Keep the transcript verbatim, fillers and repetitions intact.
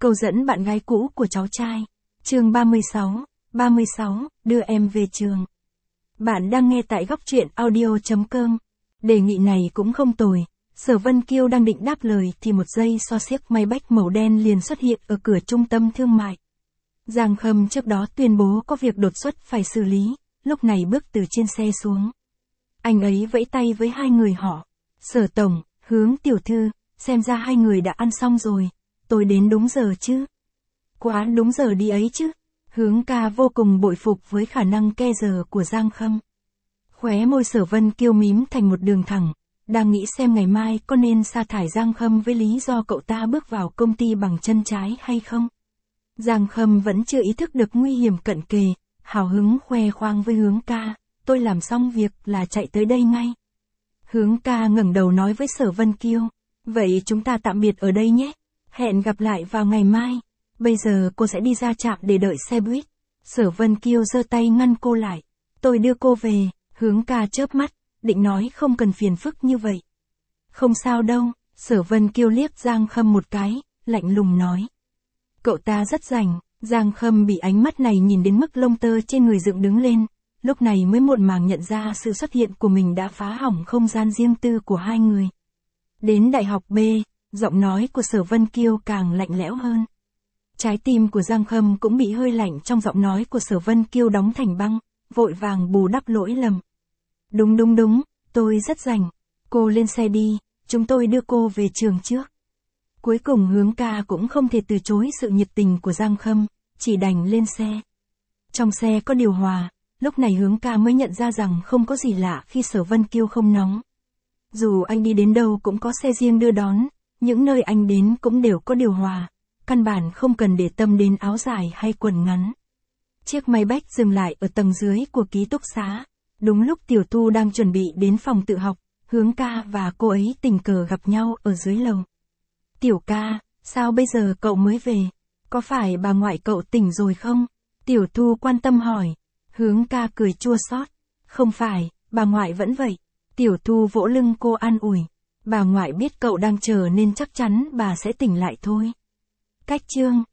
Câu dẫn bạn gái cũ của cháu trai. Chương ba mươi sáu, ba mươi sáu, đưa em về trường. Bạn đang nghe tại góc truyện audio chấm com. Đề nghị này cũng không tồi. Sở Vân Kiêu đang định đáp lời thì một giây so xiếc Maybach màu đen liền xuất hiện ở cửa trung tâm thương mại. Giang Khâm trước đó tuyên bố có việc đột xuất phải xử lý, lúc này bước từ trên xe xuống. Anh ấy vẫy tay với hai người họ. Sở Tổng, Hướng tiểu thư, xem ra hai người đã ăn xong rồi. Tôi đến đúng giờ chứ? Quá đúng giờ đi ấy chứ. Hướng ca vô cùng bội phục với khả năng ke giờ của Giang Khâm. Khóe môi Sở Vân Kiêu mím thành một đường thẳng, đang nghĩ xem ngày mai có nên sa thải Giang Khâm với lý do cậu ta bước vào công ty bằng chân trái hay không. Giang Khâm vẫn chưa ý thức được nguy hiểm cận kề, hào hứng khoe khoang với Hướng ca, tôi làm xong việc là chạy tới đây ngay. Hướng ca ngẩng đầu nói với Sở Vân Kiêu, vậy chúng ta tạm biệt ở đây nhé, hẹn gặp lại vào ngày mai, bây giờ cô sẽ đi ra trạm để đợi xe buýt. Sở Vân Kiêu giơ tay ngăn cô lại, tôi đưa cô về. Hướng ca chớp mắt, định nói không cần phiền phức như vậy. Không sao đâu, Sở Vân Kiêu liếc Giang Khâm một cái, lạnh lùng nói. Cậu ta rất rảnh. Giang Khâm bị ánh mắt này nhìn đến mức lông tơ trên người dựng đứng lên, lúc này mới muộn màng nhận ra sự xuất hiện của mình đã phá hỏng không gian riêng tư của hai người. Đến đại học B, giọng nói của Sở Vân Kiêu càng lạnh lẽo hơn. Trái tim của Giang Khâm cũng bị hơi lạnh trong giọng nói của Sở Vân Kiêu đóng thành băng, vội vàng bù đắp lỗi lầm. Đúng đúng đúng, tôi rất rảnh. Cô lên xe đi, chúng tôi đưa cô về trường trước. Cuối cùng Hướng ca cũng không thể từ chối sự nhiệt tình của Giang Khâm, chỉ đành lên xe. Trong xe có điều hòa, lúc này Hướng ca mới nhận ra rằng không có gì lạ khi Sở Vân Kiêu không nóng. Dù anh đi đến đâu cũng có xe riêng đưa đón, những nơi anh đến cũng đều có điều hòa, căn bản không cần để tâm đến áo dài hay quần ngắn. Chiếc Maybach dừng lại ở tầng dưới của ký túc xá. Đúng lúc Tiểu Thu đang chuẩn bị đến phòng tự học, Hướng ca và cô ấy tình cờ gặp nhau ở dưới lầu. Tiểu ca, sao bây giờ cậu mới về? Có phải bà ngoại cậu tỉnh rồi không? Tiểu Thu quan tâm hỏi. Hướng ca cười chua xót. Không phải, bà ngoại vẫn vậy. Tiểu Thu vỗ lưng cô an ủi. Bà ngoại biết cậu đang chờ nên chắc chắn bà sẽ tỉnh lại thôi. Cách chương